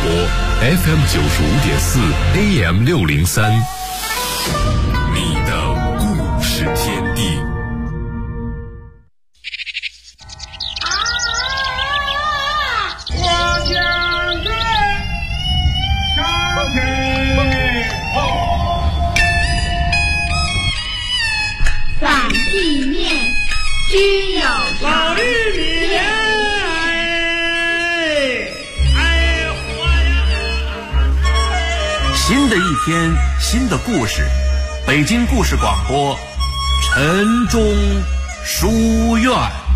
FM95.4 AM603，你的故事天地。 只有老绿棉， 新的一天，新的故事，北京故事广播，晨钟书院。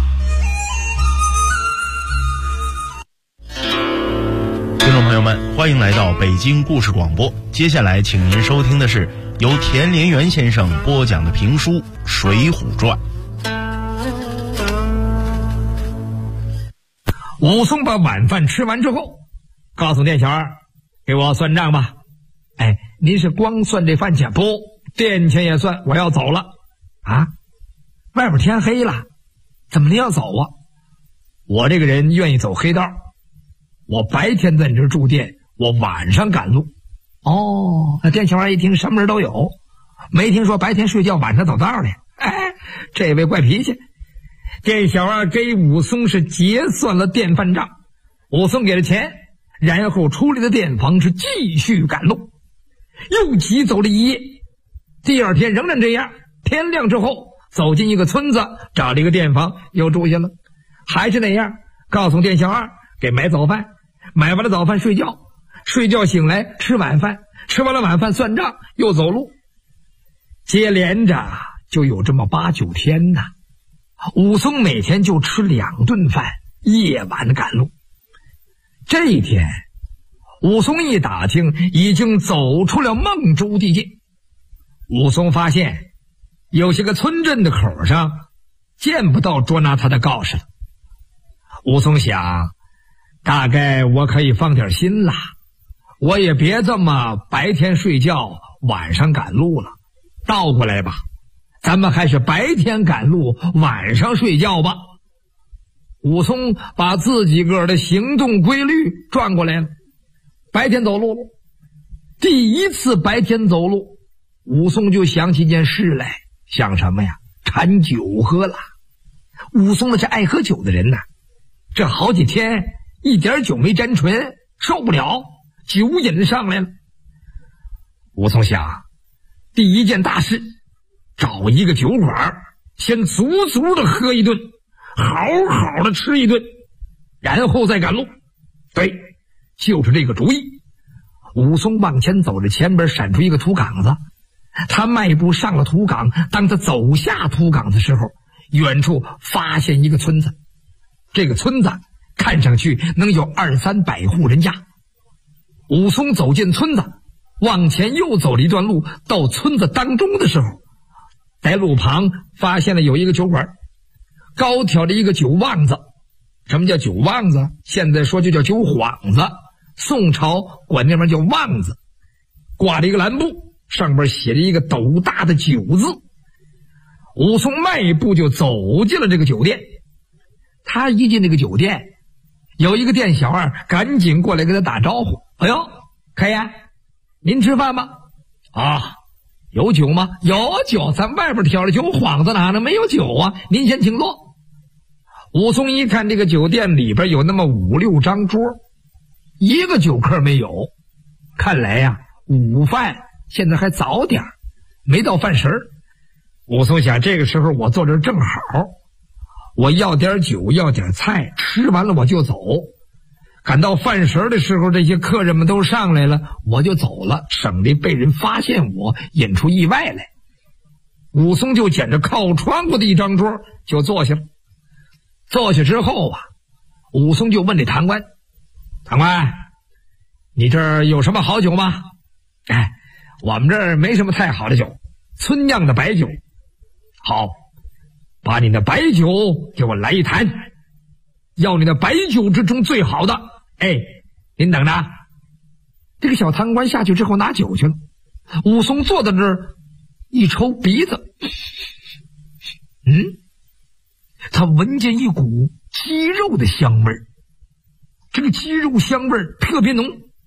听众朋友们，欢迎来到北京故事广播。接下来，请您收听的是由田连元先生播讲的评书《水浒传》。 武松把晚饭吃完之后，告诉店小二：“给我算账吧。”“哎，您是光算这饭钱？”“不，店钱也算。我要走了。”“啊，外边天黑了，怎么您要走啊？”“我这个人愿意走黑道，我白天在你这住店，我晚上赶路。”“哦，那店小二一听什么人都有，没听说白天睡觉晚上走道的。哎，这位怪脾气。”店小二给武松是结算了店饭账，武松给了钱，然后出来的店房是继续赶路，又急走了一夜。第二天仍然这样，天亮之后走进一个村子，找了一个店房又住下了，还是那样，告诉店小二给买早饭，买完了早饭睡觉，睡觉醒来吃晚饭，吃完了晚饭算账又走路，接连着就有这么8、9天呢。武松每天就吃2顿饭，夜晚赶路。这一天，武松一打听，已经走出了孟州地界。武松发现有些个村镇的口上见不到捉拿他的告示了。武松想，大概我可以放点心了，我也别这么白天睡觉晚上赶路了，倒过来吧，咱们还是白天赶路晚上睡觉吧。武松把自己个儿的行动规律转过来了，白天走路了。第一次白天走路，武松就想起件事来。想什么呀？馋酒喝了。武松那是爱喝酒的人呐，这好几天一点酒没沾唇，受不了，酒瘾上来了。武松想，第一件大事，找一个酒馆，先足足的喝一顿，好好的吃一顿，然后再赶路。对，就是这个主意。武松往前走着，前边闪出一个土岗子，他迈步上了土岗。当他走下土岗的时候，远处发现一个村子，这个村子看上去能有200、300户人家。武松走进村子，往前又走了一段路，到村子当中的时候，在路旁发现了有一个酒馆，高挑的一个酒旺子。什么叫酒旺子？现在说就叫酒幌子，宋朝管那边叫旺子。挂了一个蓝布，上边写着一个斗大的酒字。武松迈步就走进了这个酒店。他一进这个酒店，有一个店小二赶紧过来跟他打招呼：“哎呦，开爷，您吃饭吗？”“啊，有酒吗？”“有酒，咱外边挑了酒幌子，哪能没有酒啊？您先请坐。”武松一看这个酒店里边有那么5、6张桌，一个酒客没有。看来呀，午饭现在还早点，没到饭时。武松想，这个时候我坐这正好，我要点酒，要点菜，吃完了我就走。赶到饭时的时候，这些客人们都上来了，我就走了，省得被人发现我，引出意外来。武松就捡着靠窗户的一张桌就坐下了。坐下之后啊，武松就问这堂官：“堂官，你这儿有什么好酒吗？”“哎，我们这儿没什么太好的酒，村酿的白酒。”“好，把你的白酒给我来一坛，要你的白酒之中最好的。”“哎，您等着。”这个小堂官下去之后拿酒去了。武松坐在这儿一抽鼻子，他闻见一股鸡肉的香味儿，这个鸡肉香味儿特别浓，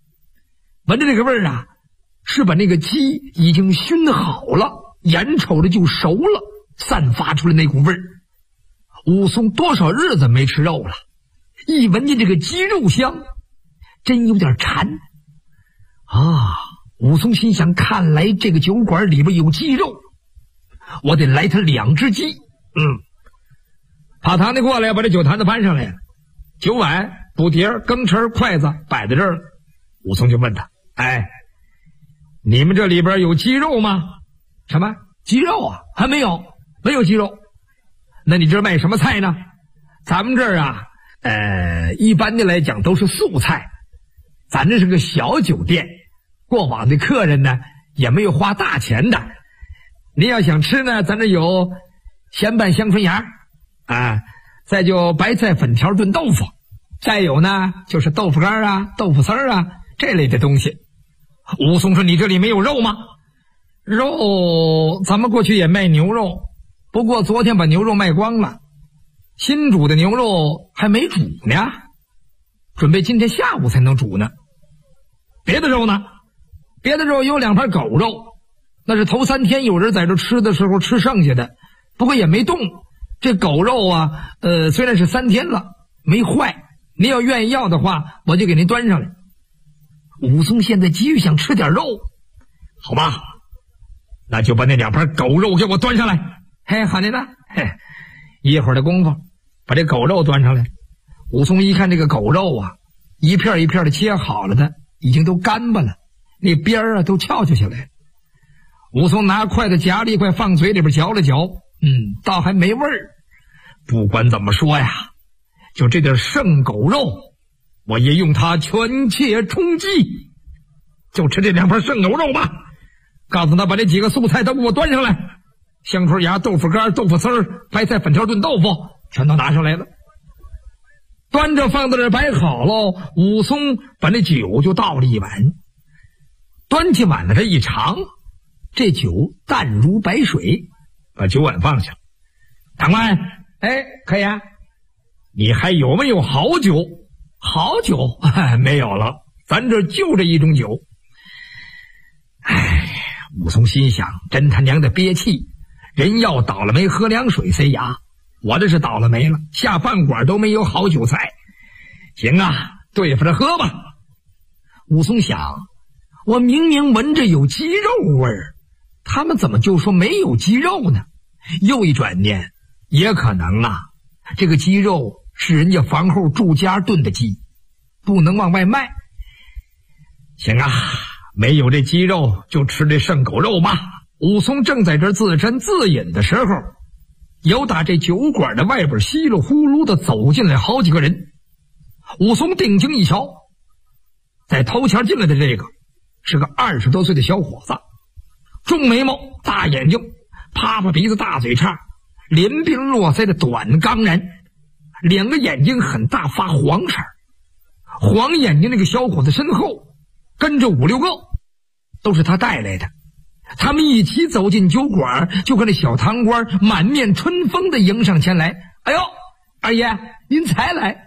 闻着这个味儿啊，是把那个鸡已经熏好了，眼瞅着就熟了，散发出来那股味儿。武松多少日子没吃肉了，一闻见这个鸡肉香，真有点馋啊！武松心想，看来这个酒馆里边有鸡肉，我得来他2只鸡。跑堂的过来，把这酒坛子搬上来了，酒碗、补碟、羹匙、筷子摆在这儿了。武松就问他：你们这里边有鸡肉吗？什么鸡肉啊？还没有鸡肉。那你这卖什么菜呢？咱们这儿啊，一般的来讲都是素菜，咱这是个小酒店，过往的客人呢也没有花大钱的。您要想吃呢，咱这有咸拌香椿芽啊，再就白菜粉条炖豆腐，再有呢就是豆腐干啊、豆腐丝啊这类的东西。武松说：你这里没有肉吗？肉咱们过去也卖牛肉，不过昨天把牛肉卖光了，新煮的牛肉还没煮呢，准备今天下午才能煮呢。别的肉呢？别的肉有2盘狗肉，那是头3天有人在这吃的时候吃剩下的，不过也没动。这狗肉啊，虽然是3天了没坏，您要愿意要的话，我就给您端上来。武松现在急于想吃点肉，好吧，那就把那2盘狗肉给我端上来。好的呢。一会儿的功夫把这狗肉端上来。武松一看这个狗肉啊，一片一片的切好了的，已经都干巴了，那边啊都翘下来了。武松拿筷子夹了一块放嘴里边嚼了嚼，倒还没味儿。不管怎么说呀，就这点剩狗肉，我也用它全切充饥，就吃这2盘剩狗肉吧。告诉他把这几个素菜都给我端上来，香椿芽、豆腐干、豆腐丝、白菜粉条炖豆腐全都拿上来了。端着放在这摆好了，武松把那酒就倒了一碗，端起碗来这一尝，这酒淡如白水，把酒碗放下。长官，可以啊。你还有没有好酒？好酒没有了，咱这就这一种酒。武松心想，真他娘的憋气，人要倒了霉喝凉水塞牙，我这是倒了霉了，下饭馆都没有好酒菜。行啊，对付着喝吧。武松想，我明明闻着有鸡肉味儿，他们怎么就说没有鸡肉呢？又一转念，也可能啊，这个鸡肉是人家房后住家炖的鸡，不能往外卖。行啊，没有这鸡肉就吃这剩狗肉吧。武松正在这自斟自饮的时候，有打这酒馆的外边稀里呼噜的走进来好几个人。武松定睛一瞧，在头前进来的这个是个20多岁的小伙子，重眉毛、大眼睛、趴趴鼻子、大嘴叉，连鬓络腮的短钢髯，2个眼睛很大，发黄色。黄眼睛那个小伙子身后跟着5、6个，都是他带来的。他们一起走进酒馆，就跟那小堂官满面春风的迎上前来。哎呦，二爷您才来。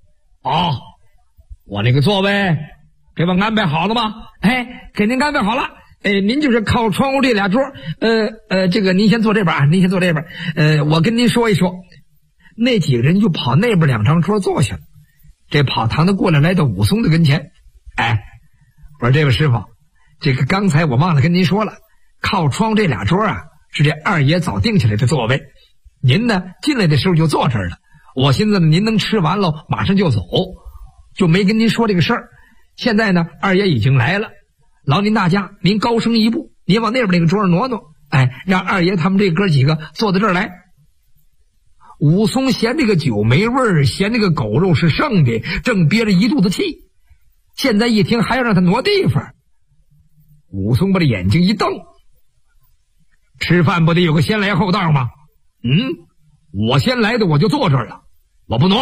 我那个座位给我安排好了吗？给您安排好了。您就是靠窗户这俩桌，这个您先坐这边啊，您先坐这边。我跟您说一说。那几个人就跑那边2张桌坐下了。这跑堂的过来，来到武松的跟前。我说这位师傅，这个刚才我忘了跟您说了，靠窗这俩桌啊，是这二爷早定下来的座位。您呢进来的时候就坐这儿了。我寻思您能吃完了马上就走，就没跟您说这个事儿。现在呢，二爷已经来了，劳您大驾，您高升一步，您往那边那个桌上挪挪，让二爷他们这哥几个坐到这儿来。武松嫌这个酒没味儿，嫌这个狗肉是剩的，正憋着一肚子气，现在一听还要让他挪地方，武松把这眼睛一瞪，吃饭不得有个先来后到吗？我先来的我就坐这儿了，我不挪。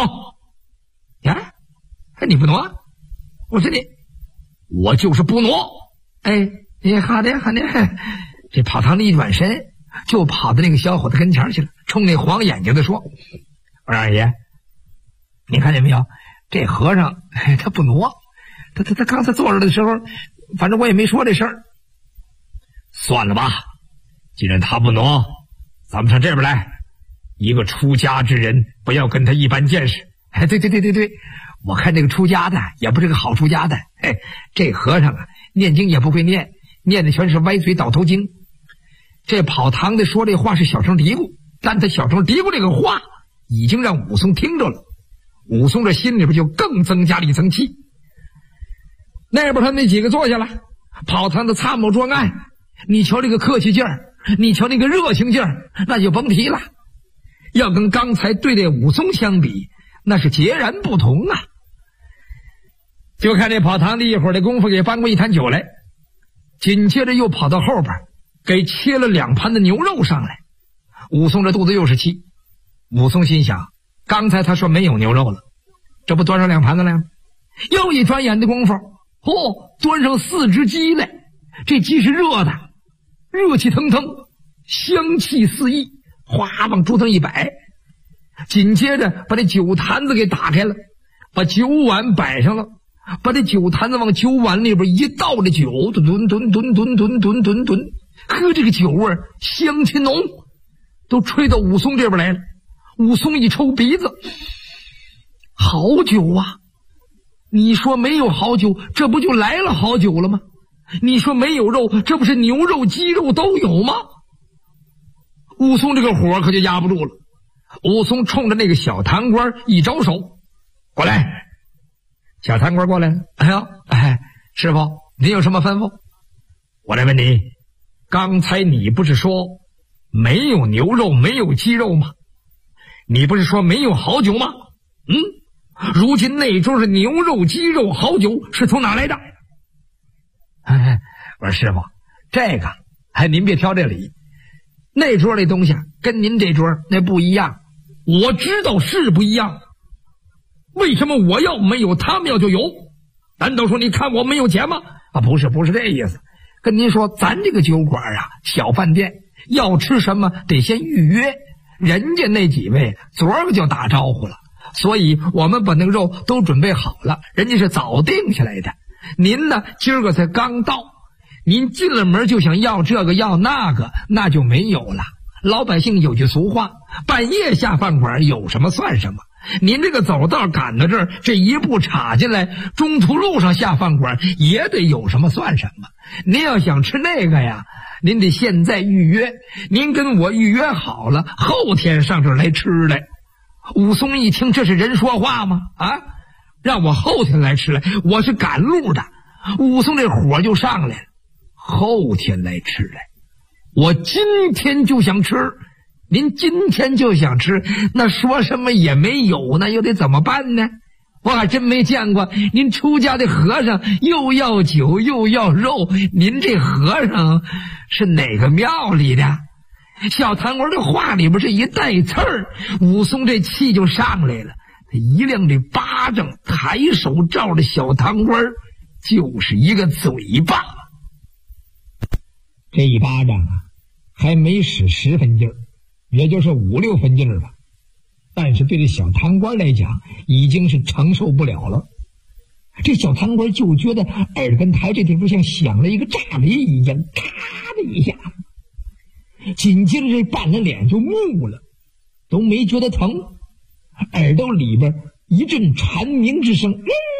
你不挪？我说你，我就是不挪。好的好的。这跑堂的一转身，就跑到那个小伙子跟前去了，冲那黄眼睛的说：“我说二爷，你看见没有？这和尚他不挪，他刚才坐着的时候， 反正我也没说这事儿。算了吧，既然他不挪，咱们上这边来。一个出家之人，不要跟他一般见识。哎，对，我看这个出家的也不是个好出家的。哎，这和尚啊，念经也不会念，念的全是歪嘴倒头经。这跑堂的说这话是小声嘀咕，但他小声嘀咕这个话已经让武松听着了。武松这心里边就更增加了一层气。那边他那几个坐下了，跑堂的参谋专案，你瞧这个客气劲儿，你瞧那个热情劲儿，那就甭提了。要跟刚才对待武松相比，那是截然不同啊。就看这跑堂的一会儿的功夫给搬过一坛酒来，紧接着又跑到后边给切了2盘的牛肉上来。武松这肚子又是气，武松心想，刚才他说没有牛肉了，这不端上2盘子来吗？又一转眼的功夫，端上4只鸡来。这鸡是热的，热气腾腾，香气四溢，哗往桌上一摆。紧接着把这酒坛子给打开了，把酒碗摆上了，把这酒坛子往酒碗里边一倒，这酒吨，喝这个酒味儿香气浓，都吹到武松这边来了。武松一抽鼻子，好酒啊！你说没有好酒，这不就来了好酒了吗？你说没有肉，这不是牛肉鸡肉都有吗？武松这个火可就压不住了。武松冲着那个小堂官一招手，过来。小堂官过来了。师傅，您有什么吩咐？我来问你，刚才你不是说没有牛肉没有鸡肉吗？你不是说没有好酒吗？如今那桌是牛肉鸡肉好酒，是从哪来的？我说师傅，这个您别挑这里，那桌那东西跟您这桌那不一样。我知道是不一样，为什么我要没有，他们要就有？难道说你看我没有钱吗？不是这意思。跟您说，咱这个酒馆啊，小饭店，要吃什么得先预约，人家那几位昨儿个就打招呼了，所以我们把那个肉都准备好了，人家是早定下来的。您呢，今儿个才刚到，您进了门就想要这个要那个，那就没有了。老百姓有句俗话，半夜下饭馆有什么算什么。您这个走道赶到这儿，这一步插进来，中途路上下饭馆也得有什么算什么。您要想吃那个呀，您得现在预约，您跟我预约好了，后天上这儿来吃来。武松一听，这是人说话吗？让我后天来吃来，我是赶路的。武松这火就上来了，后天来吃来，我今天就想吃。您今天就想吃，那说什么也没有呢，又得怎么办呢？我还真没见过您出家的和尚又要酒又要肉。您这和尚是哪个庙里的？小堂官的话里边是一带刺儿，武松这气就上来了，他一亮这巴掌，抬手照着小堂官就是一个嘴巴。这一巴掌啊，还没使10分劲儿，也就是5、6分劲儿吧，但是对这小堂官来讲已经是承受不了了。这小堂官就觉得耳根台这地方像响了一个炸雷一样，咔的一下，紧接着这半了脸就木了，都没觉得疼，耳朵里边一阵蝉鸣之声。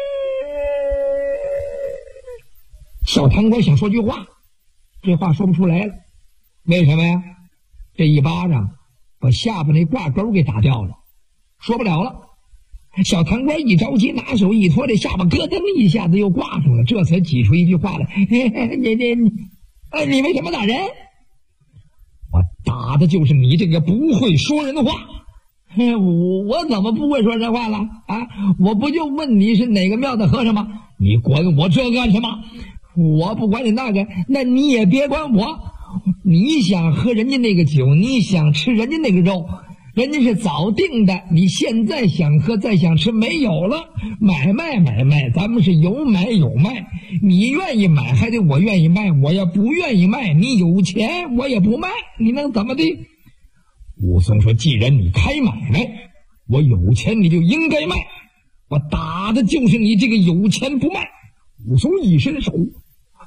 小堂官想说句话，这话说不出来了。为什么呀？这一巴掌把下巴那挂钩给打掉了，说不了了。小堂官一着急，拿手一托，这下巴咯噔一下子又挂住了，这才挤出一句话来：你为什么打人？我打的就是你这个不会说人话。我怎么不会说人话了啊？我不就问你是哪个庙的和尚吗？你管我这干什么？我不管你那个，那你也别管我。你想喝人家那个酒，你想吃人家那个肉，人家是早定的，你现在想喝再想吃没有了。买卖，咱们是有买有卖，你愿意买还得我愿意卖，我要不愿意卖，你有钱我也不卖，你能怎么的？武松说，既然你开买卖，我有钱你就应该卖，我打的就是你这个有钱不卖。武松一伸手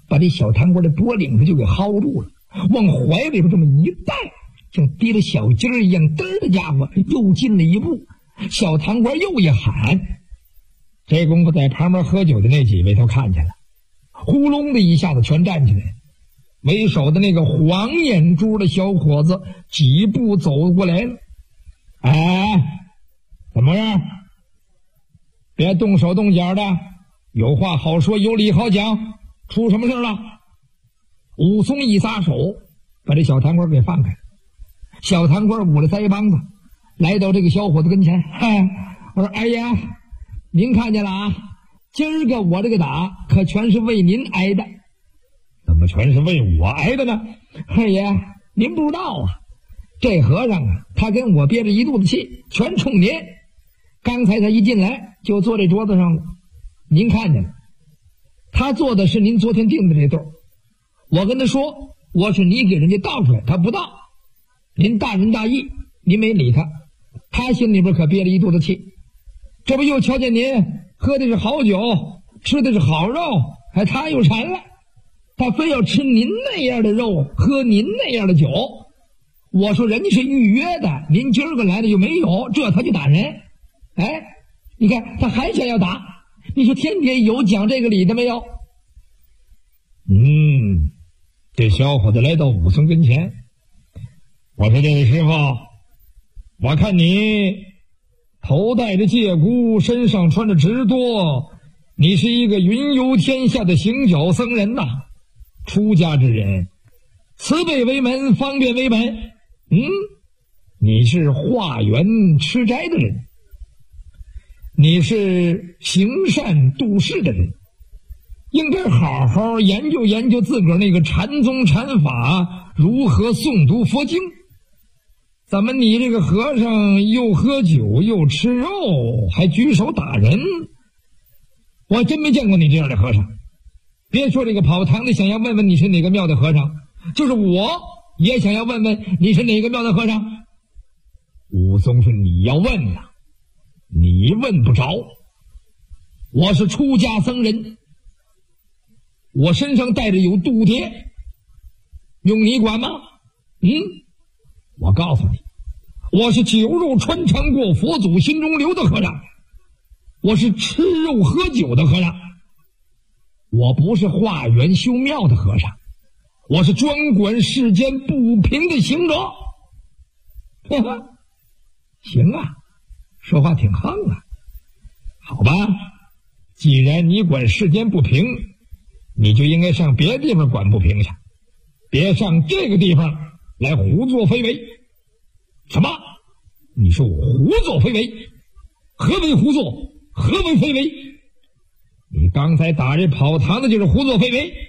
把这小堂官的脖领子就给薅住了，往怀里边这么一带，像提了小鸡儿一样，嘚儿的家伙又进了一步。小堂官又一喊，这功夫在旁边喝酒的那几位都看见了，呼隆的一下子全站起来。为首的那个黄眼珠的小伙子几步走过来了。哎，怎么样？别动手动脚的，有话好说，有理好讲，出什么事了？武松一撒手，把这小堂官给放开了。小堂官捂了腮帮子，来到这个小伙子跟前，我说：“哎呀，您看见了啊？今儿个我这个打可全是为您挨的。”怎么全是为我挨的呢？哎呀，您不知道啊，这和尚啊，他跟我憋着一肚子气，全冲您。刚才他一进来就坐这桌子上了，您看见了，他坐的是您昨天订的这对儿。我跟他说我是你给人家倒出来，他不倒。您大仁大义，您没理他，他心里边可憋着一肚子气。这不又瞧见您喝的是好酒，吃的是好肉，他又馋了，他非要吃您那样的肉，喝您那样的酒。我说人家是预约的，您今儿个来的就没有，这他就打人。哎，你看他还想要打，你说天爹有讲这个理的没有？这小伙子来到武松跟前，我说：“这位师傅，我看你头戴着戒箍，身上穿着直多，你是一个云游天下的行脚僧人呐，出家之人，慈悲为门，方便为本。你是化缘吃斋的人，你是行善度世的人，应该好好研究研究自个儿那个禅宗禅法如何诵读佛经。怎么你这个和尚又喝酒又吃肉，还举手打人？我真没见过你这样的和尚。别说这个跑堂的想要问问你是哪个庙的和尚，就是我也想要问问你是哪个庙的和尚。”武松说：“你要问呐，你问不着。我是出家僧人，我身上带着有度牒，用你管吗？我告诉你，我是酒肉穿肠过，佛祖心中留的和尚，我是吃肉喝酒的和尚，我不是化缘修庙的和尚，我是专管世间不平的行者。”行啊，说话挺横啊。好吧，既然你管世间不平，你就应该上别的地方管不平去，别上这个地方来胡作非为。什么？你说我胡作非为？何为胡作？何为非为？你刚才打这跑堂的就是胡作非为。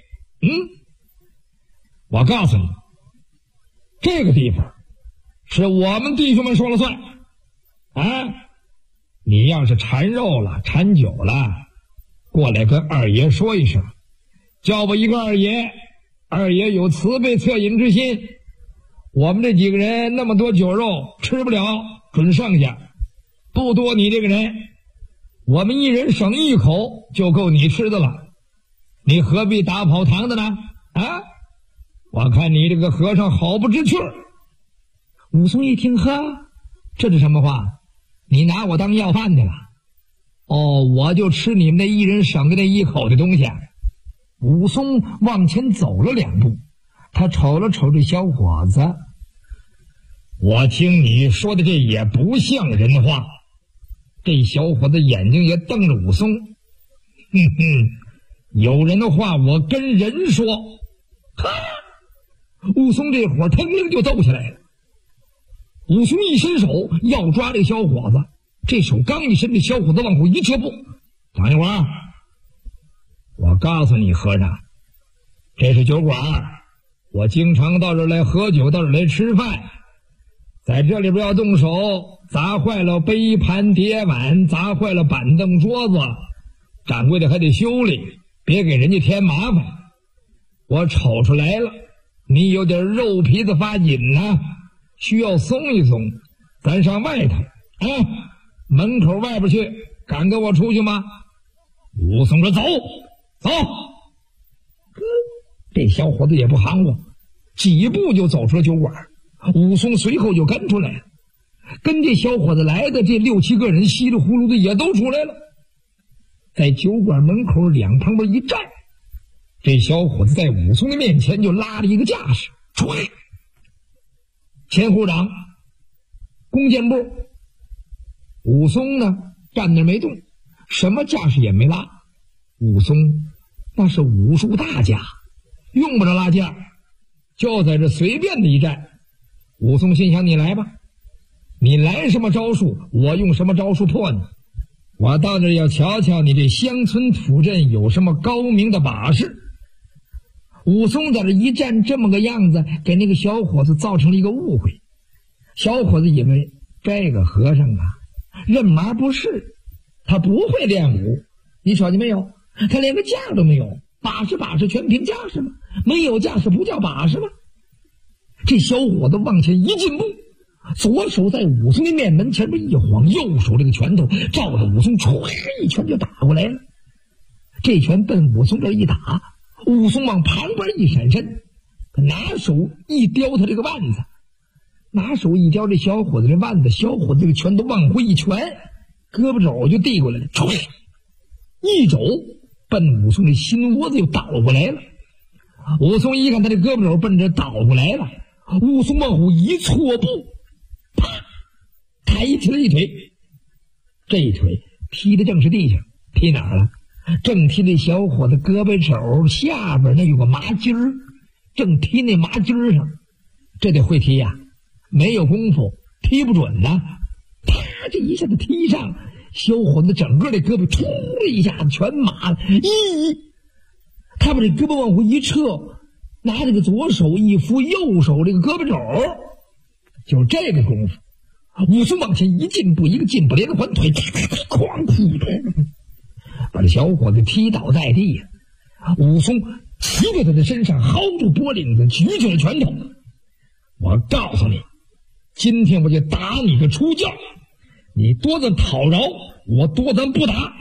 我告诉你，这个地方是我们弟兄们说了算啊！你要是馋肉了馋酒了，过来跟二爷说一声，叫我一个二爷，二爷有慈悲恻隐之心，我们这几个人那么多酒肉吃不了，准剩下，不多你这个人，我们一人省一口就够你吃的了，你何必打跑堂的呢？啊！我看你这个和尚好不知趣儿。武松一听，这是什么话？你拿我当要饭去了？我就吃你们那一人省的那一口的东西。武松往前走了2步，他瞅了瞅这小伙子，我听你说的这也不像人话。这小伙子眼睛也瞪着武松，有人的话我跟人说。武松这会儿腾楞就斗起来了。武松一伸手要抓这个小伙子，这手刚一伸，这小伙子往后一撤步。等一会儿，我告诉你和尚，这是酒馆，我经常到这儿来喝酒，到这儿来吃饭，在这里边要动手砸坏了杯盘碟碗，砸坏了板凳桌子，掌柜的还得修理，别给人家添麻烦。我瞅出来了，你有点肉皮子发紧呢，需要松一松，咱上外头门口外边去，敢跟我出去吗？武松说：“走走。” 这小伙子也不含糊，几步就走出了酒馆。武松随后就跟出来了，跟这小伙子来的这6、7个人稀里糊涂的也都出来了，在酒馆门口两旁边一站，这小伙子在武松的面前就拉了一个架势，吹，前后掌，弓箭步。武松呢站那没动，什么架势也没拉。武松那是武术大家，用不着拉架，就在这随便的一站。武松心想，你来吧，你来什么招数，我用什么招数破你。我到这要瞧瞧你这乡村土镇有什么高明的把式。武松在这一站这么个样子，给那个小伙子造成了一个误会。小伙子以为这个和尚啊认麻不是，他不会练武。你瞅见没有，他连个架都没有，把式全凭架势吗？没有架势不叫把式吗？这小伙子往前一进步，左手在武松的面门前面一晃，右手这个拳头照着武松唰一拳就打过来了。这拳奔武松这一打，武松往旁边一闪身，拿手一叼他这个腕子，拿手一叼这小伙子这腕子，小伙子这个拳头往回一拳，胳膊肘就递过来了，唰一肘奔武松的心窝子又倒过来了。武松一看他这胳膊肘奔着倒过来了，武松往后一错步，啪，抬起了一腿，这一腿踢的正是地上，踢哪儿了？正踢那小伙子胳膊肘下边那有个麻筋儿，正踢那麻筋儿上。这得会踢呀，没有功夫踢不准呢。啪，这一下子踢上，小伙子整个这胳膊突的一下子全麻了，他把这胳膊往回一撤，拿这个左手一扶右手这个胳膊肘，就这个功夫，武松往前一进步，一个进步连环腿，哐扑的把这小伙子踢倒在地。武松骑在他的身上，薅住脖领子，举起了拳头。我告诉你，今天我就打你个出教，你多咱讨饶，我多咱不打。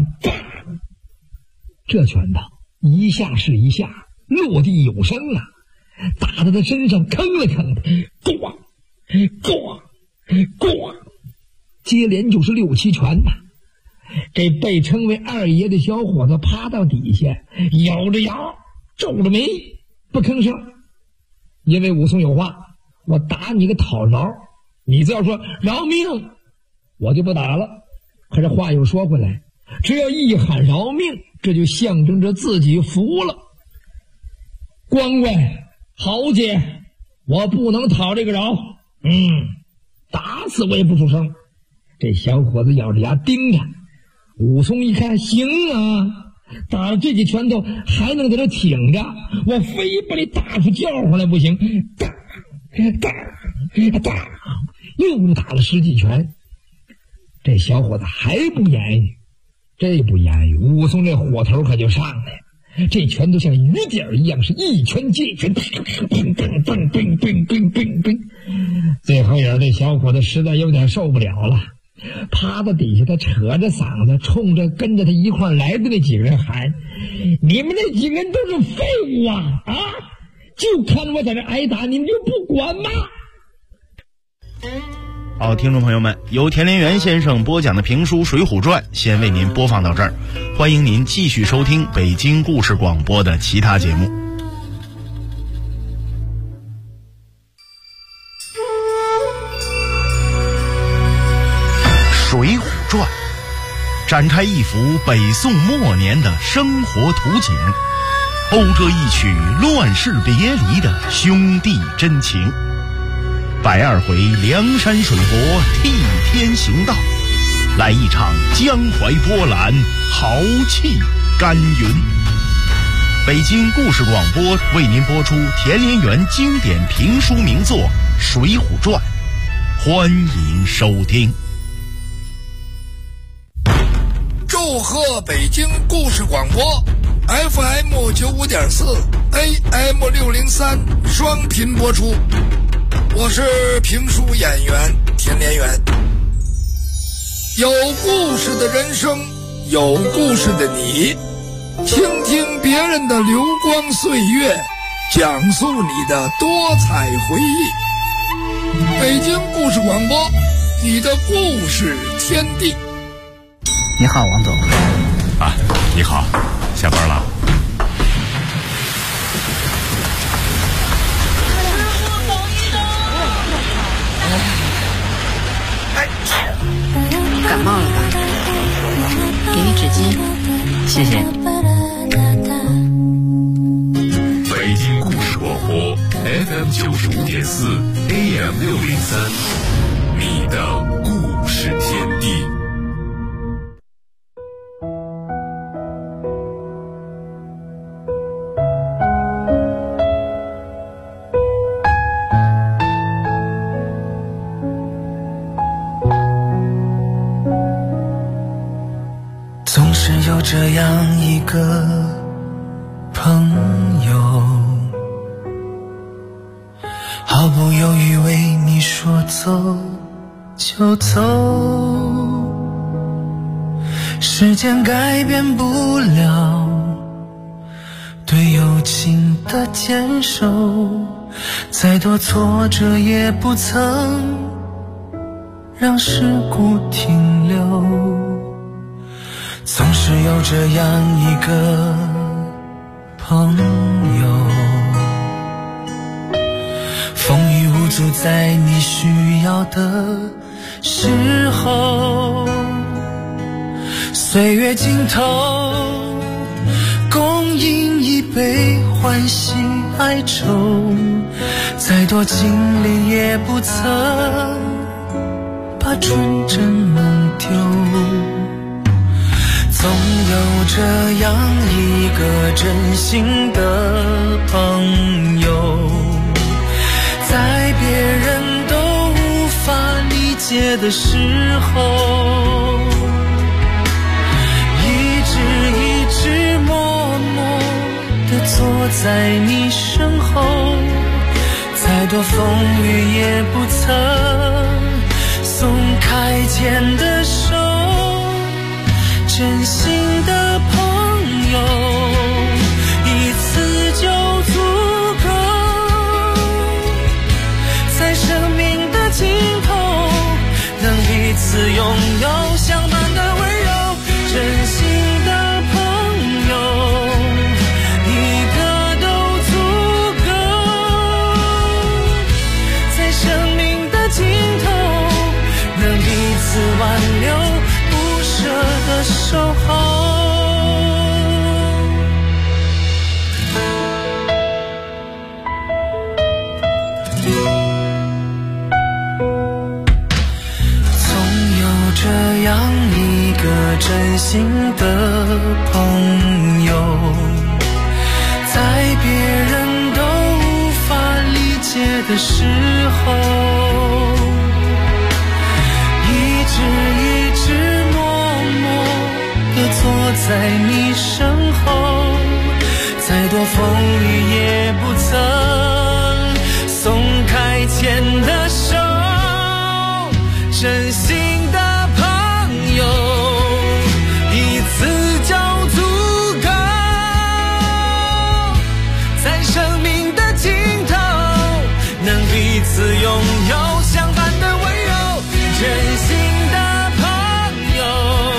这拳头一下是一下，落地有声啊，打在他身上吭了吭的，咣咣咣，接连就是6、7拳呐。这被称为二爷的小伙子趴到底下，咬着牙，皱着眉，不吭声。因为武松有话，我打你个讨饶，你只要说饶命，我就不打了。可是话又说回来，只要一喊饶命，这就象征着自己服了。光怪豪杰，我不能讨这个饶，打死我也不出声。这小伙子咬着牙盯着武松，一看行啊，打了这几拳头还能在这挺着，我非把你打出叫唤来不行。打又打了10几拳，这小伙子还不言语。这不言语，武松这火头可就上来了，这拳头像雨点一样，是一拳接一拳，最后也是这小伙子实在有点受不了了，趴在底下，他扯着嗓子冲着跟着他一块来的那几个人喊：你们那几个人都是废物啊！就看我在这挨打，你们就不管吗？ 好，听众朋友们，由田连元先生播讲的评书《水浒传》先为您播放到这儿，欢迎您继续收听北京故事广播的其他节目。《水浒传》展开一幅北宋末年的生活图景，讴歌一曲乱世别离的兄弟真情。120回梁山水泊替天行道，来一场江淮波澜，豪气干云。北京故事广播为您播出田连元经典评书名作《水浒传》，欢迎收听。 祝贺北京故事广播 FM 95.4 AM 603双频播出，我是评书演员田连元。有故事的人生，有故事的你， 倾听别人的流光岁月，讲述你的多彩回忆。北京故事广播，你的故事天地。 你好，王总。 啊，你好，下班了？ 感冒了吧？给你纸巾，谢谢。 北京故事广播 FM 95.4 AM 603，你的故事天地。 总是有这样一个朋友，毫不犹豫为你说走就走，时间改变不了对友情的坚守，再多挫折也不曾让事故停留。总是有这样一个朋友，风雨无阻在你需要的时候，岁月尽头共饮一杯欢喜哀愁，再多经历也不曾把纯真弄丢。总有这样一个真心的朋友，在别人都无法理解的时候，一直默默地坐在你身后，再多风雨也不曾松开牵的手。真心的朋友，一次就足够，在生命的尽头，能彼此拥有相伴的温柔。真心的朋友，一个都足够，在生命的尽头，能彼此挽留，舍得守候。总有这样一个真心的朋友，在别人都无法理解的时候，一直坐在你身后，再多风雨也不曾松开牵的手。真心的朋友，一次就足够，在生命的尽头，能彼此拥有相伴的温柔。真心的朋友，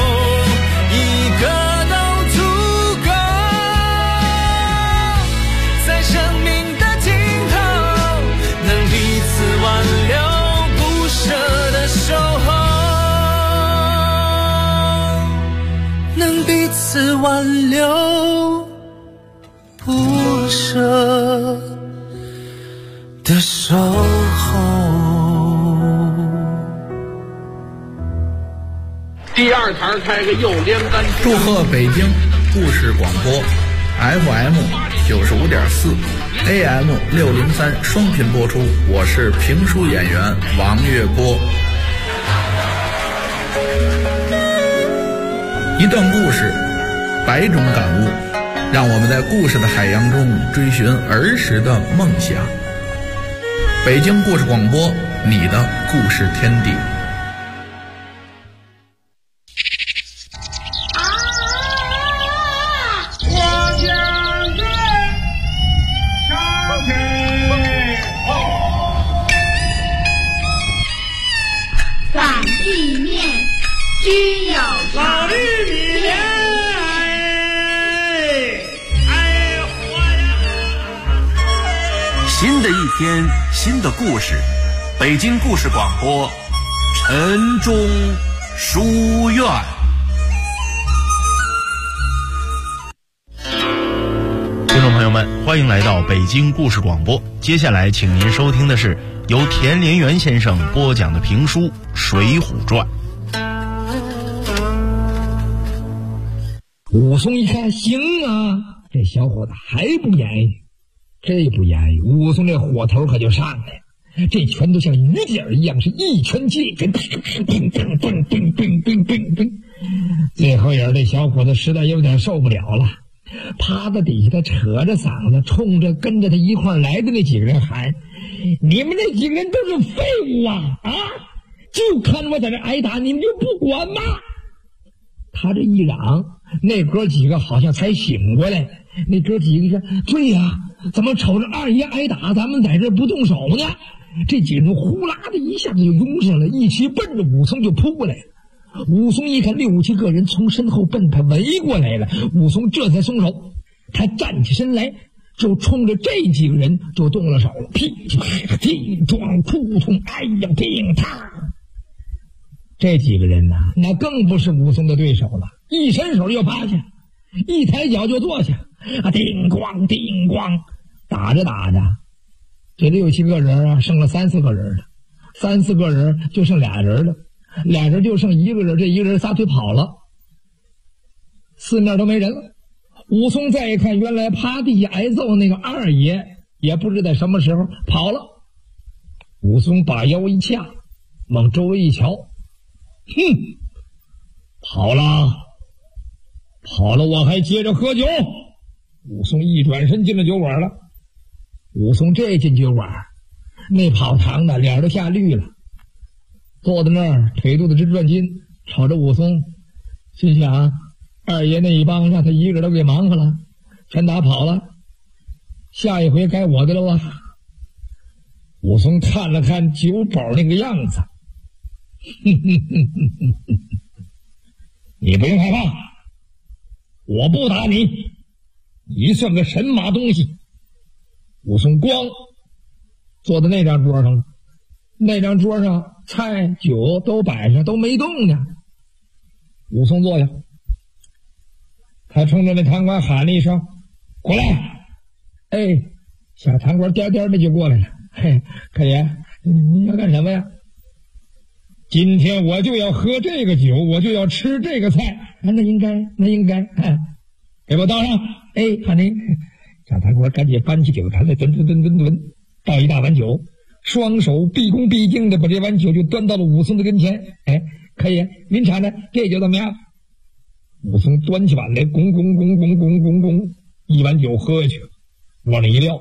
彼此挽留，不舍的守候。 第二台开个右连杆。 祝贺北京故事广播 FM 95.4 AM 603双频播出，我是评书演员王月波。一段故事，百种感悟，让我们在故事的海洋中追寻儿时的梦想。北京故事广播，你的故事天地。 我新的一天，新的故事，北京故事广播，陈忠书院。 听众朋友们，欢迎来到北京故事广播。接下来，请您收听的是由田连元先生播讲的评书《水浒传》。 武松一看，行啊，这小伙子还不言语，这不言语，武松这火头可就上来了。这拳头像雨点一样，是一拳接一拳，最后人这小伙子实在有点受不了了，趴在底下，他扯着嗓子，冲着跟着他一块来的那几个人喊：“你们这几个人都是废物啊！啊，就看我在这挨打，你们就不管吗？”他这一嚷，那哥几个好像才醒过来。那哥几个说：“对呀，怎么瞅着二爷挨打，咱们在这不动手呢？”这几个人呼啦的一下子就拥上了，一起奔着武松就扑过来了。武松一看6、7个人从身后奔他围过来了，武松这才松手。他站起身来，就冲着这几个人就动了手了，噼啪地撞扑通，哎呀乒啪！这几个人呐，那更不是武松的对手了，一伸手就趴下，一抬脚就坐下，叮咣叮咣，打着打着，这6、7个人啊，剩了3、4个人了，3、4个人就剩俩人了，俩人就剩一个人，这一个人撒腿跑了，四面都没人了。武松再一看，原来趴地下挨揍那个二爷，也不知在什么时候跑了。武松把腰一掐，往周围一瞧，跑了，我还接着喝酒。武松一转身进了酒馆了。武松这进酒馆，那跑堂的脸都吓绿了，坐在那儿腿肚子直转筋，瞅着武松，心想：二爷那一帮让他一个人都给忙活了，全打跑了，下一回该我的了啊！武松看了看酒保那个样子，你不用害怕，我不打你，你算个神马东西！武松光坐在那张桌上了，那张桌上菜酒都摆上，都没动呢。武松坐下，他冲着那堂官喊了一声：“过来！”哎，小堂官颠颠的就过来了。嘿，客爷，你要干什么呀？今天我就要喝这个酒，我就要吃这个菜。那应该，哎，给我倒上。哎，喊您。小堂官赶紧搬起酒坛来，吨，倒一大碗酒，双手毕恭毕敬的把这碗酒就端到了武松的跟前。哎，客爷，您尝尝这酒怎么样？武松端起碗来，咣，一碗酒喝下去，往里一撂。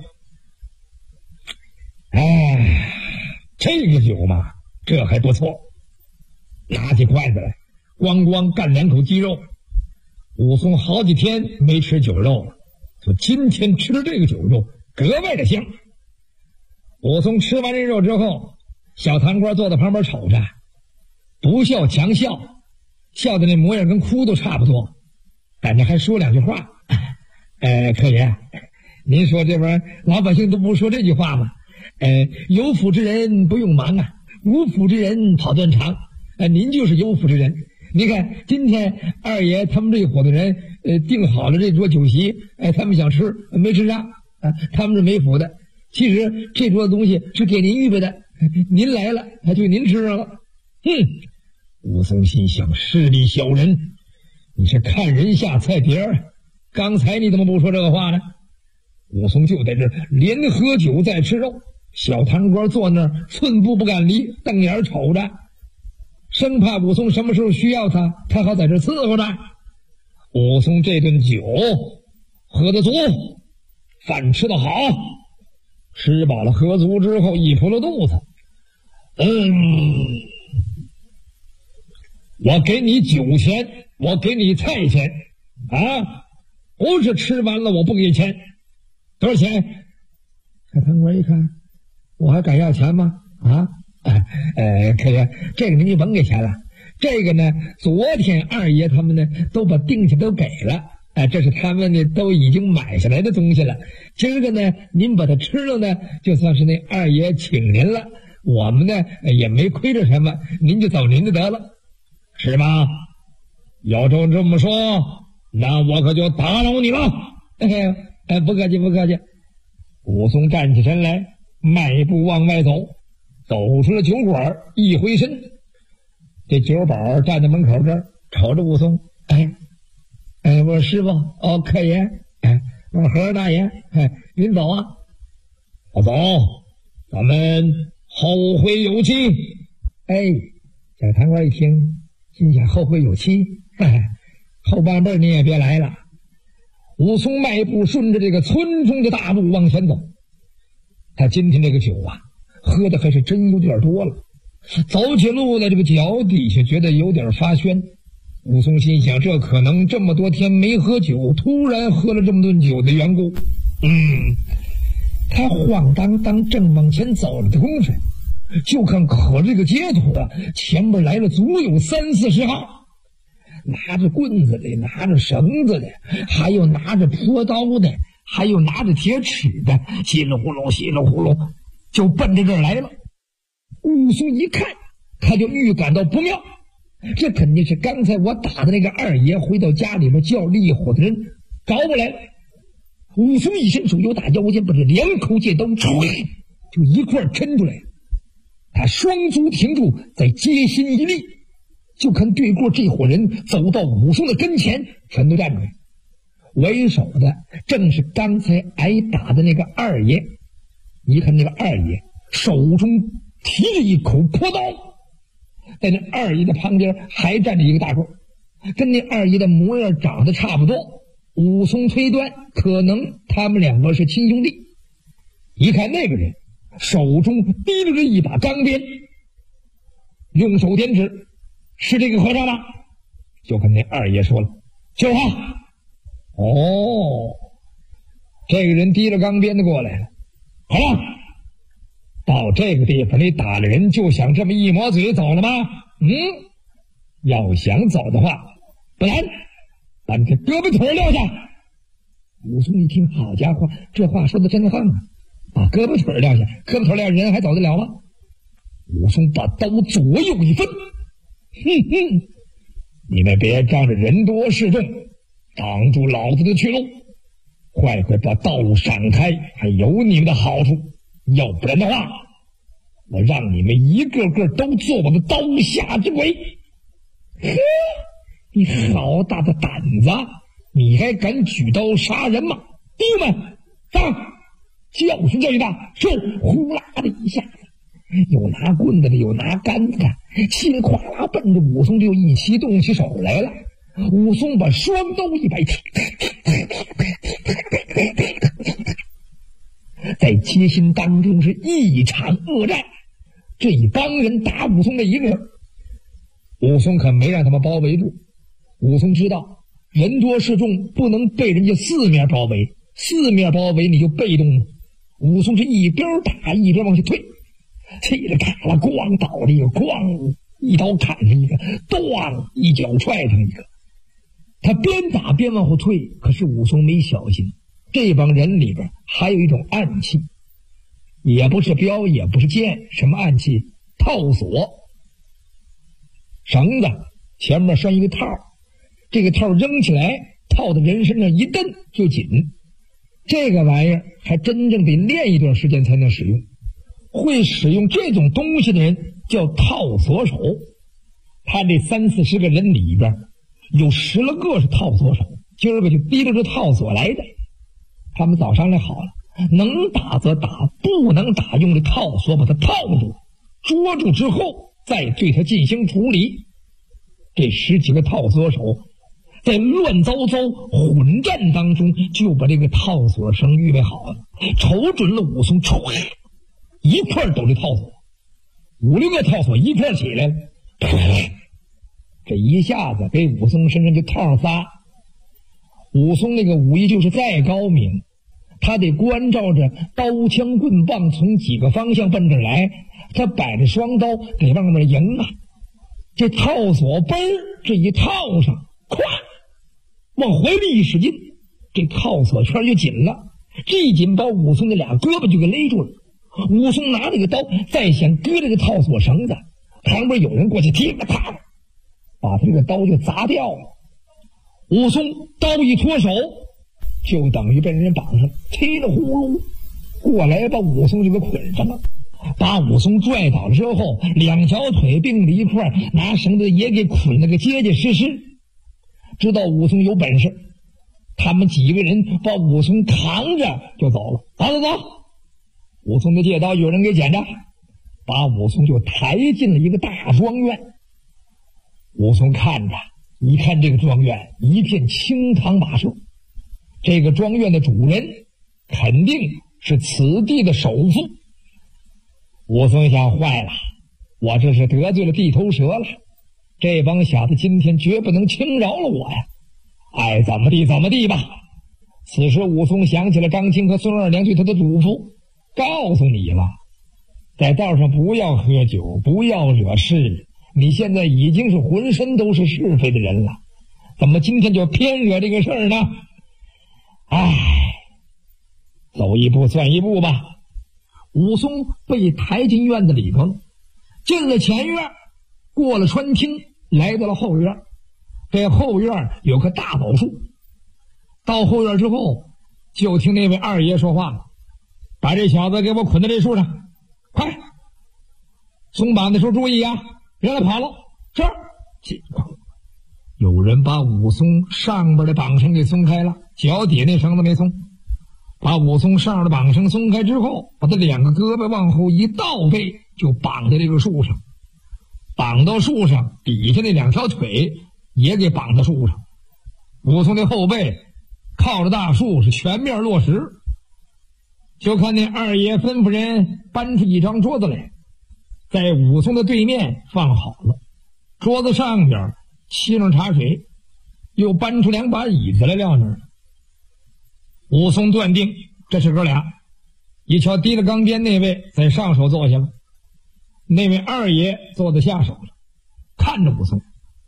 哎，这个酒嘛，这还不错。拿起筷子来，咣干2口鸡肉。武松好几天没吃酒肉了，说今天吃这个酒肉格外的香。武松吃完这肉之后，小堂官坐在旁边瞅着，不笑强笑，笑的那模样跟哭都差不多，感觉还说2句话。客爷，您说这边老百姓都不说这句话吗？有福之人不用忙啊，无福之人跑断肠。您就是有福之人。您看今天二爷他们这伙子人订好了这桌酒席，他们想吃没吃上，他们是没福的。其实这桌东西是给您预备的，您来了就您吃上了。武松心想，势利小人，你是看人下菜碟儿，刚才你怎么不说这个话呢？武松就在这连喝酒再吃肉，小堂官坐那儿寸步不敢离，瞪眼瞅着，生怕武松什么时候需要他好在这伺候着。武松这顿酒喝得足，饭吃得好，吃饱了喝足之后一扑了肚子，我给你酒钱，我给你菜钱啊，不是吃完了我不给钱。多少钱？小堂官一看，我还敢要钱吗？客爷，这个您就甭给钱了。这个呢，昨天二爷他们呢都把定钱都给了， 这是他们呢都已经买下来的东西了。今儿个呢，您把它吃了呢，就算是那二爷请您了，我们呢也没亏着什么，您就走您的得了，是吗？要照这么说，那我可就打扰你了。不客气不客气。武松站起身来，迈步往外走，走出了酒馆，一回身，这酒保站在门口这儿瞅着武松，我说师傅，客爷，我说何大爷，您走啊。我走，咱们后会有期。蒋堂官一听，心想后会有期，后半辈你也别来了。武松迈步顺着这个村中的大路往前走，他今天这个酒啊，喝的还是真有点多了。走起路来，这个脚底下觉得有点发眩。武松心想，这可能这么多天没喝酒，突然喝了这么顿酒的缘故。他晃荡荡正往前走了的功夫，就看可这个街头啊，前面来了足有30-40号，拿着棍子的，拿着绳子的，还有拿着坡刀的，还有拿着铁尺的，稀里呼噜稀里呼噜就奔着这儿来了。武松一看，他就预感到不妙，这肯定是刚才我打的那个二爷回到家里面叫烈火的人找我来了。武松一伸手，由打腰间把这2口剑刀就一块抻出来，他双足停住，在街心一立，就看对过这伙人走到武松的跟前，全都站出来。为首的正是刚才挨打的那个二爷。你看那个二爷手中提着一口坡刀，在那二爷的旁边还站着一个大个，跟那二爷的模样长得差不多。武松推断可能他们两个是亲兄弟。一看那个人手中提着一把钢鞭，用手点指，是这个和尚吗？就跟那二爷说了，就是他。这个人提着钢鞭的过来了。好了，到这个地方你打了人就想这么一抹嘴走了吗？要想走的话，不然把你这胳膊腿撂下。武松一听，好家伙，这话说的真横啊！把胳膊腿撂下，胳膊腿撂人还走得了吗？武松把刀左右一分，你们别仗着人多势众挡住老子的去路，快快把道路闪开，还有你们的好处。要不然的话，我让你们一个个都做我的刀下之鬼。你好大的胆子，你还敢举刀杀人吗？弟兄们，上！教训教训他！是！呼啦的一下子，有拿棍子的，有拿杆子的，稀里哗啦奔着武松就一起动起手来了。武松把双刀一摆，在街心当中是一场恶战。这一帮人打武松的一个，武松可没让他们包围住。武松知道人多势众，不能被人家四面包围，四面包围你就被动了。武松是一边打一边往下退，气了打了，咣倒了一个，咣一刀砍上一个，咣一脚踹上一个。他边打边往后退，可是武松没小心，这帮人里边还有一种暗器，也不是镖，也不是剑，什么暗器？套索，绳子前面拴一个套，这个套扔起来，套在人身上一蹬就紧。这个玩意儿还真正得练一段时间才能使用。会使用这种东西的人叫套索手。他这30-40个人里边有10来个是套索手，今儿个就逼着这套索来的。他们早商量好了，能打则打，不能打用这套索把他套住，捉住之后再对他进行处理。这10几个套索手在乱糟糟混战当中就把这个套索绳预备好了，瞅准了武松，一块抖这套索，5、6个套索一块起来了，这一下子给武松身上就套上仨。武松那个武艺就是再高明，他得关照着刀枪棍棒从几个方向奔着来，他摆着双刀得往那迎啊。这套索嘣儿这一套上，咵往怀里一使劲，这套索圈就紧了，这一紧把武松的俩胳膊就给勒住了。武松拿这个刀再想割这个套索绳子，旁边有人过去踢了他，把他这个刀就砸掉了。武松刀一脱手，就等于被人绑上，踢了呼噜过来把武松就给捆上了。把武松拽倒了之后，两条腿并在一块，拿绳子也给捆了个结结实实。知道武松有本事，他们几个人把武松扛着就走了。走！武松的借刀有人给捡着，把武松就抬进了一个大庄院。武松看着，一看这个庄院一片青塘马舍，这个庄院的主人肯定是此地的首富。武松想，坏了，我这是得罪了地头蛇了，这帮小子今天绝不能轻饶了我呀！爱怎么地怎么地吧。此时武松想起了张青和孙二娘对他的嘱咐，告诉你了，在道上不要喝酒，不要惹事，你现在已经是浑身都是是非的人了，怎么今天就偏惹这个事儿呢？走一步算一步吧。武松被抬进院子里头了，进了前院，过了穿厅，来到了后院。这后院有棵大枣树，到后院之后，就听那位二爷说话了：把这小子给我捆在这树上，快！松绑的时候注意啊，别让他跑了。是。有人把武松上边的绑绳给松开了，脚底那绳子没松。把武松上边的绑绳松开之后，把他两个胳膊往后一倒背，就绑在这个树上。绑到树上，底下那两条腿也给绑到树上。武松的后背靠着大树是全面落实。就看那二爷吩咐人搬出一张桌子来，在武松的对面放好了，桌子上边沏上茶水，又搬出两把椅子来撂那儿。武松断定这是哥俩，一瞧提了钢鞭那位在上手坐下了，那位二爷坐在下手了，看着武松，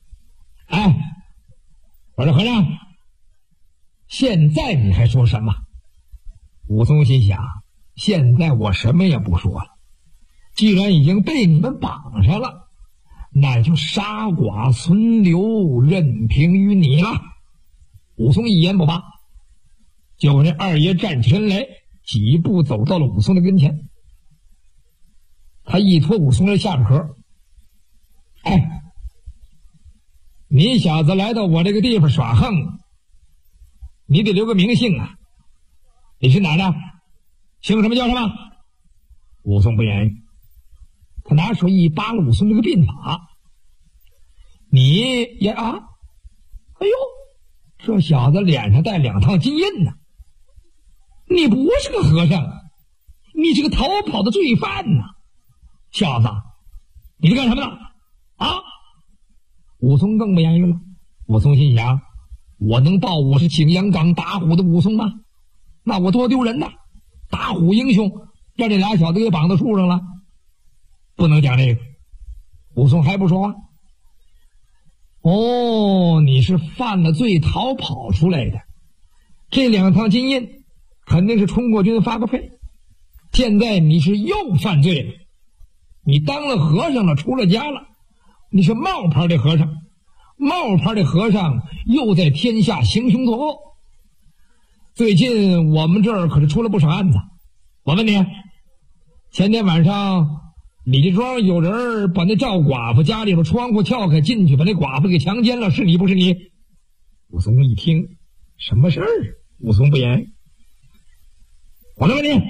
我说和尚，现在你还说什么？武松心想，现在我什么也不说了，既然已经被你们绑上了，那就杀剐孙刘，任凭于你了。武松一言不发，就那二爷站起身来，几步走到了武松的跟前。他一拖武松的下巴壳，你小子来到我这个地方耍横，你得留个名姓啊！你是哪的？姓什么叫什么？武松不言语，他拿手一扒了武松这个鬓发。你也这小子脸上带2趟金印呢。你不是个和尚，你是个逃跑的罪犯呢！小子，你是干什么的？武松更不言语了。武松心想，我能报我是景阳冈打虎的武松吗？那我多丢人呐！打虎英雄让这俩小子给绑到树上了，不能讲这个。武松还不说话。你是犯了罪逃跑出来的，这2趟金印肯定是充过军发个配。现在你是又犯罪了，你当了和尚了，出了家了，你是冒牌的和尚，冒牌的和尚又在天下行凶作恶。最近我们这儿可是出了不少案子。我问你，前天晚上李家庄有人把那赵寡妇家里边窗户撬开进去，把那寡妇给强奸了，是你不是你？武松一听，什么事儿？武松不言。我再问你，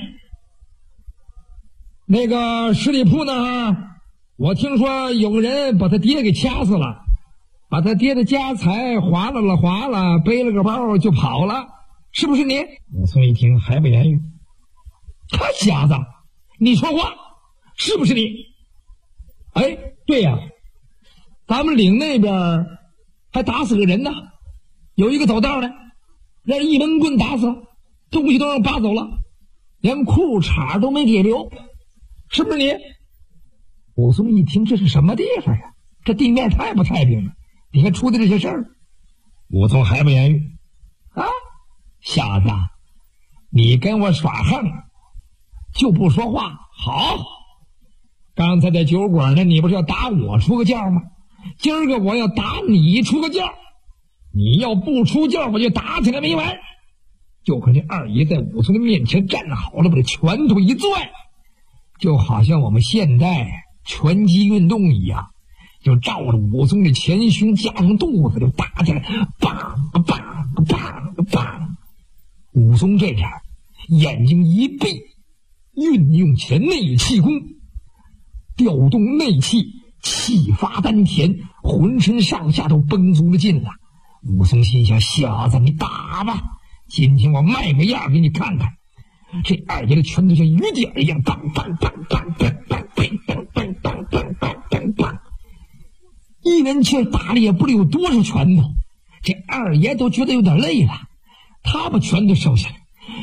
那个十里铺那儿，我听说有人把他爹给掐死了，把他爹的家财划了，背了个包就跑了，是不是你？武松一听还不言语。他小子，你说话，是不是你？对呀，咱们岭那边还打死个人呢，有一个走道的让人一闷棍打死了，东西都让扒走了，连裤衩都没给留，是不是你？武松一听，这是什么地方呀？这地面太不太平了，你还出的这些事儿？ 武松还不言语啊，小子，你跟我耍横就不说话。好，刚才在酒馆呢，你不是要打我出个价吗？今儿个我要打你出个价，你要不出价我就打起来没完。就看这二爷在武松的面前站好了，把这拳头一攥，就好像我们现代拳击运动一样，就照着武松的前胸加上肚子就打起来，梆梆梆梆。武松这点眼睛一闭，运用起来内气功，调动内气，气发丹田，浑身上下都绷足了劲了。武松心想：小子，你打吧，今天我卖个样给你看看。这二爷的拳头像雨点一样，梆梆梆梆梆梆梆梆梆梆梆梆梆，一人气打了也不知有多少拳头。这二爷都觉得有点累了，他把拳头收下来。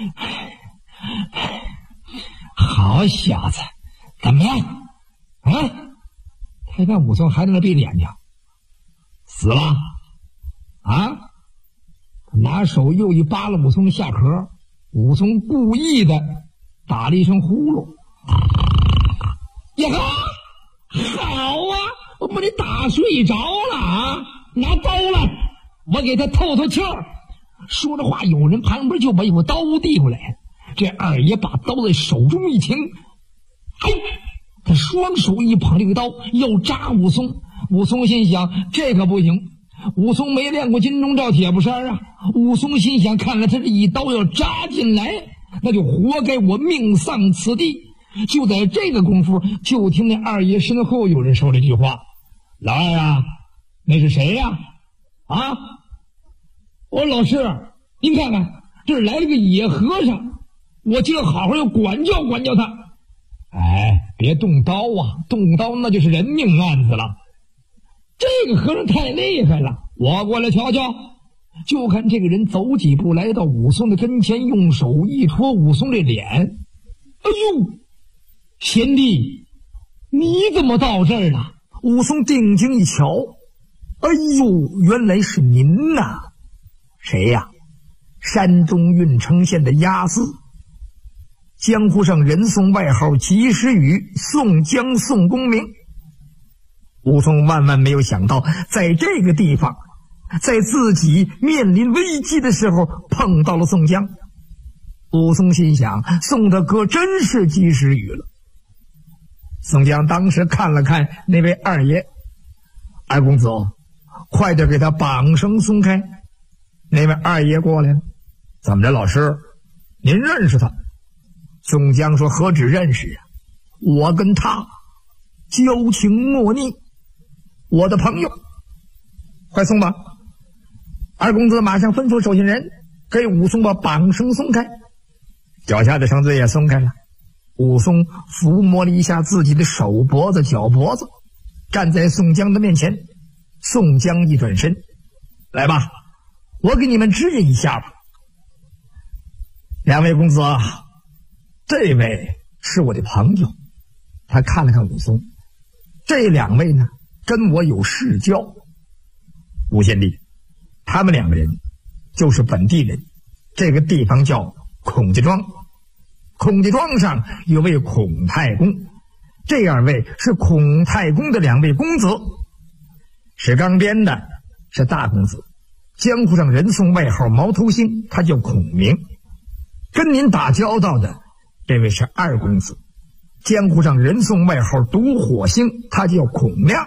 好小子，怎么样啊？他看武松还在那闭着眼睛，死了啊！拿手又一扒拉武松的下壳，武松故意的打了一声呼噜。呀哈，好啊，我把你打睡着了啊！拿刀来，我给他透透气儿。说着话，有人旁边就把有刀递过来。这二爷把刀在手中一停，哎，他双手一捧这个刀要扎武松。武松心想，这可不行。武松没练过金钟罩铁布衫啊！武松心想，看来他这一刀要扎进来，那就活该我命丧此地。就在这个功夫，就听那二爷身后有人说了一句话：“老二啊，那是谁呀？”啊！我老师，您看看，这儿来了个野和尚，我今儿好好要管教管教他。哎，别动刀啊，动刀那就是人命案子了。这个和尚太厉害了，我过来瞧瞧。就看这个人走几步来到武松的跟前，用手一戳武松这脸。哎呦，贤弟，你怎么到这儿了？武松定睛一瞧，哎呦，原来是您呐！谁呀？山东郓城县的押司，江湖上人送外号及时雨，宋江宋公明。武松万万没有想到，在这个地方，在自己面临危机的时候碰到了宋江。武松心想，宋大哥真是及时雨了。宋江当时看了看那位二爷，二公子，快点给他绑绳松开。那位二爷过来了，怎么着，老师，您认识他？宋江说：何止认识啊，我跟他交情莫逆，我的朋友。快送吧！二公子马上吩咐手下人给武松把绑绳松开，脚下的绳子也松开了。武松抚摸了一下自己的手脖子脚脖子，站在宋江的面前。宋江一转身，来吧，我给你们指引一下吧。两位公子，这位是我的朋友。他看了看武松，这两位呢跟我有世交。武贤弟，他们两个人就是本地人，这个地方叫孔家庄。孔家庄上有位孔太公，这二位是孔太公的两位公子。史纲编的是大公子，江湖上人送外号毛头星，他叫孔明。跟您打交道的这位是二公子，江湖上人送外号毒火星，他叫孔亮。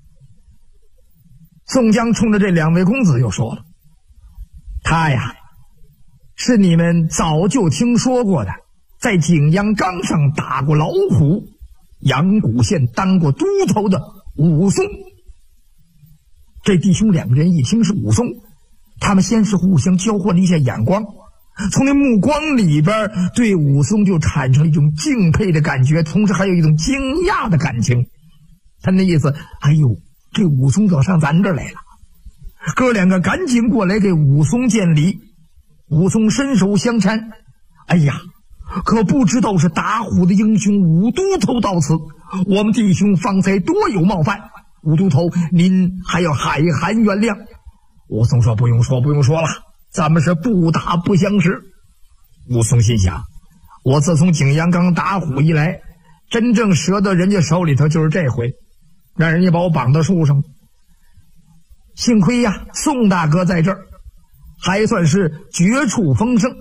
宋江冲着这两位公子又说了，他呀是你们早就听说过的，在景阳冈上打过老虎，阳谷县当过都头的武松。这弟兄两个人一听是武松，他们先是互相交换了一下眼光，从那目光里边对武松就产生了一种敬佩的感觉，同时还有一种惊讶的感情。他那意思，哎呦，这武松早上咱这儿来了。哥两个赶紧过来给武松见礼。武松伸手相搀，哎呀，可不知道是打虎的英雄武都头到此，我们弟兄方才多有冒犯，武都头您还要海涵原谅。 武松说不用说了，咱们是不打不相识。武松心想，我自从景阳冈打虎以来，真正折到人家手里头就是这回，让人家把我绑到树上。幸亏呀，宋大哥在这儿，还算是绝处逢生。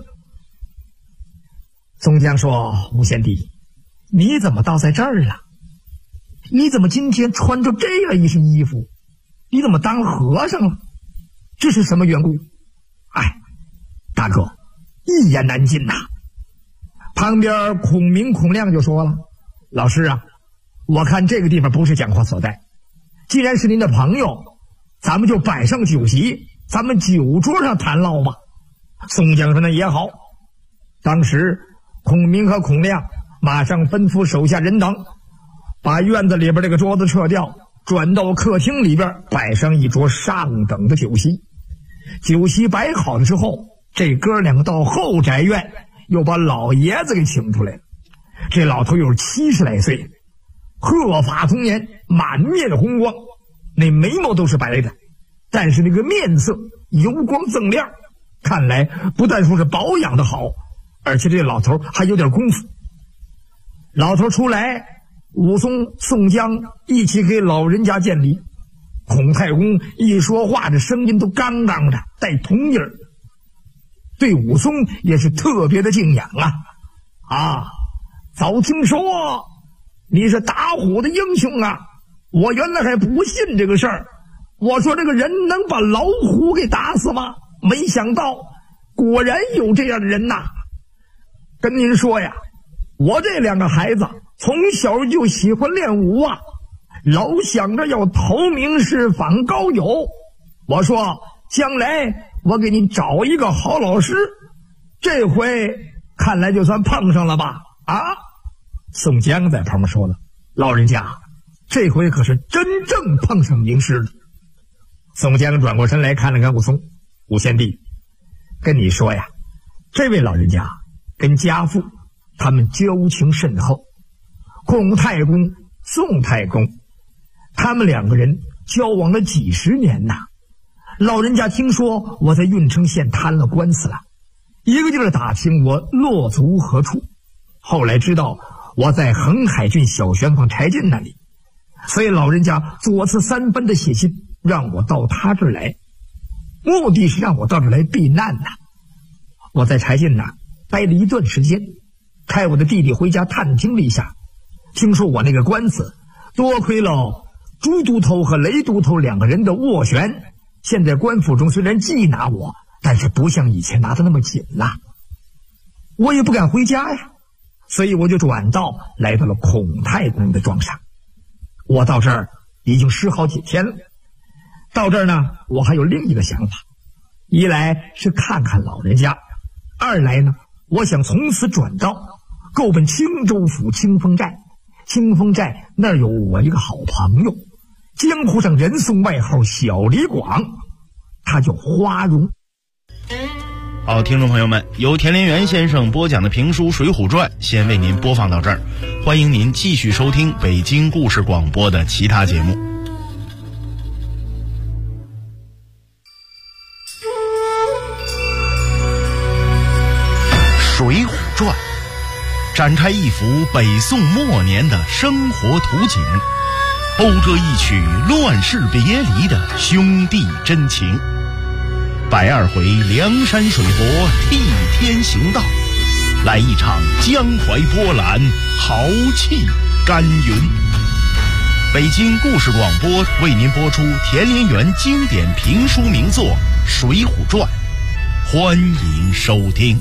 宋江说，吴贤弟，你怎么倒在这儿了？你怎么今天穿着这样一身衣服？你怎么当和尚了？这是什么缘故？哎，大哥，一言难尽呐。旁边孔明孔亮就说了，老师啊，我看这个地方不是讲话所在，既然是您的朋友，咱们就摆上酒席，咱们酒桌上谈唠吧。宋江说那也好。当时孔明和孔亮马上吩咐手下人等，把院子里边这个桌子撤掉，转到客厅里边摆上一桌上等的酒席。酒席摆好了之后，这哥两个到后宅院又把老爷子给请出来了。这老头有70来岁，鹤发童颜，满面红光，那眉毛都是白的，但是那个面色油光锃亮，看来不但说是保养的好，而且这老头还有点功夫。老头出来，武松、宋江一起给老人家见礼。孔太公一说话，这声音都刚刚的带童音儿，对武松也是特别的敬仰啊！早听说你是打虎的英雄啊，我原来还不信这个事儿。我说这个人能把老虎给打死吗？没想到果然有这样的人呐。跟您说呀，我这两个孩子从小就喜欢练武啊，老想着要投名师访高友。我说将来我给你找一个好老师，这回看来就算碰上了吧？啊！宋江在旁边说了，老人家这回可是真正碰上名师了。宋江转过身来看了看武松，武贤弟，跟你说呀，这位老人家跟家父他们交情甚厚，孔太公、宋太公他们两个人交往了几十年呐。老人家听说我在郓城县摊了官司了，一个劲儿打听我落足何处，后来知道我在横海郡小旋风柴进那里，所以老人家左次三番的写信让我到他这儿来，目的是让我到这儿来避难呐。我在柴进那待了一段时间，派我的弟弟回家探听了一下，听说我那个官司多亏了朱都头和雷都头两个人的斡旋，现在官府中虽然缉拿我，但是不像以前拿得那么紧了。我也不敢回家呀，所以我就转道来到了孔太公的庄上。我到这儿已经10好几天了，到这儿呢，我还有另一个想法，一来是看看老人家，二来呢，我想从此转道够奔青州府清风寨。清风寨那儿有我一个好朋友，江湖上人送外号小李广，他叫花荣。 好，听众朋友们，由田连元先生播讲的评书《水浒传》先为您播放到这儿，欢迎您继续收听北京故事广播的其他节目。《水浒传》展开一幅北宋末年的生活图景，讴歌一曲乱世别离的兄弟真情。120回梁山水泊替天行道，来一场江淮波澜豪气干云。北京故事广播为您播出田连元经典评书名作《水浒传》，欢迎收听。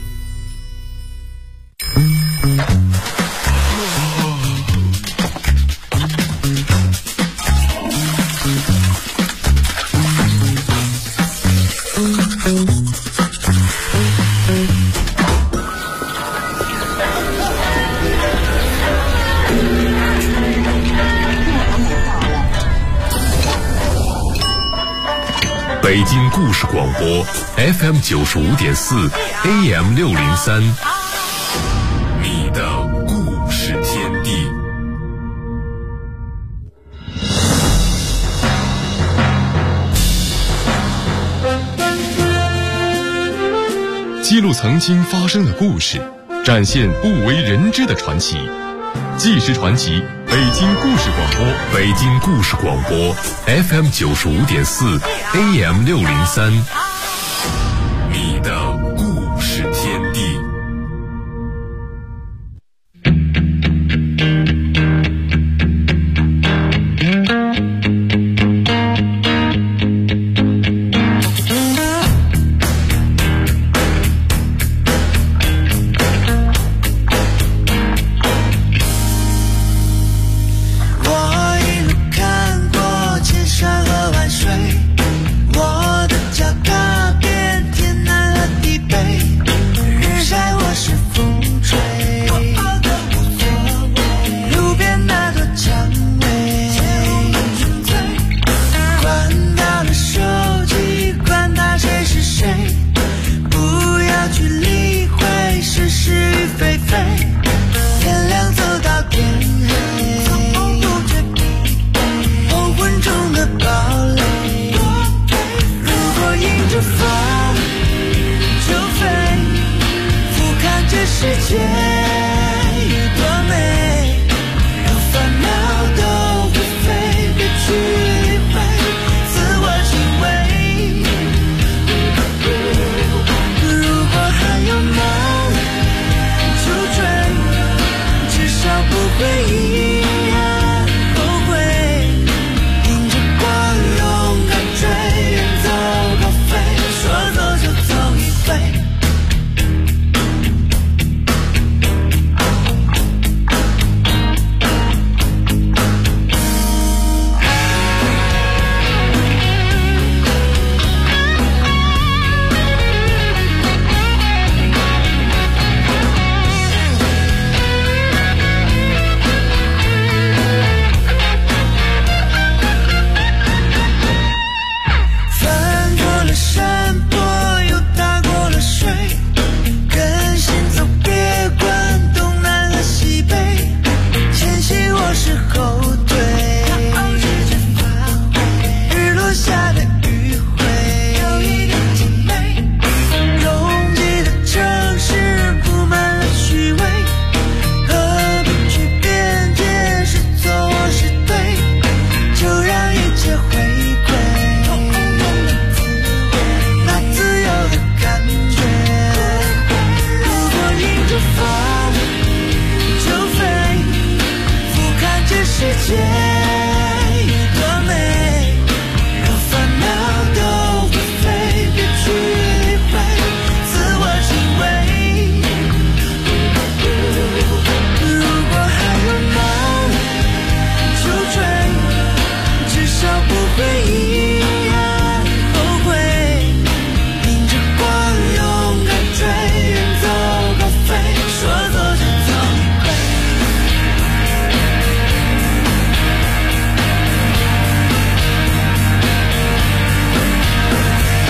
北京故事广播 FM 95.4 AM 603，你的故事天地。 记录曾经发生的故事，展现不为人知的传奇。纪实传奇，北京故事广播，北京故事广播 FM 95.4 AM 603，你的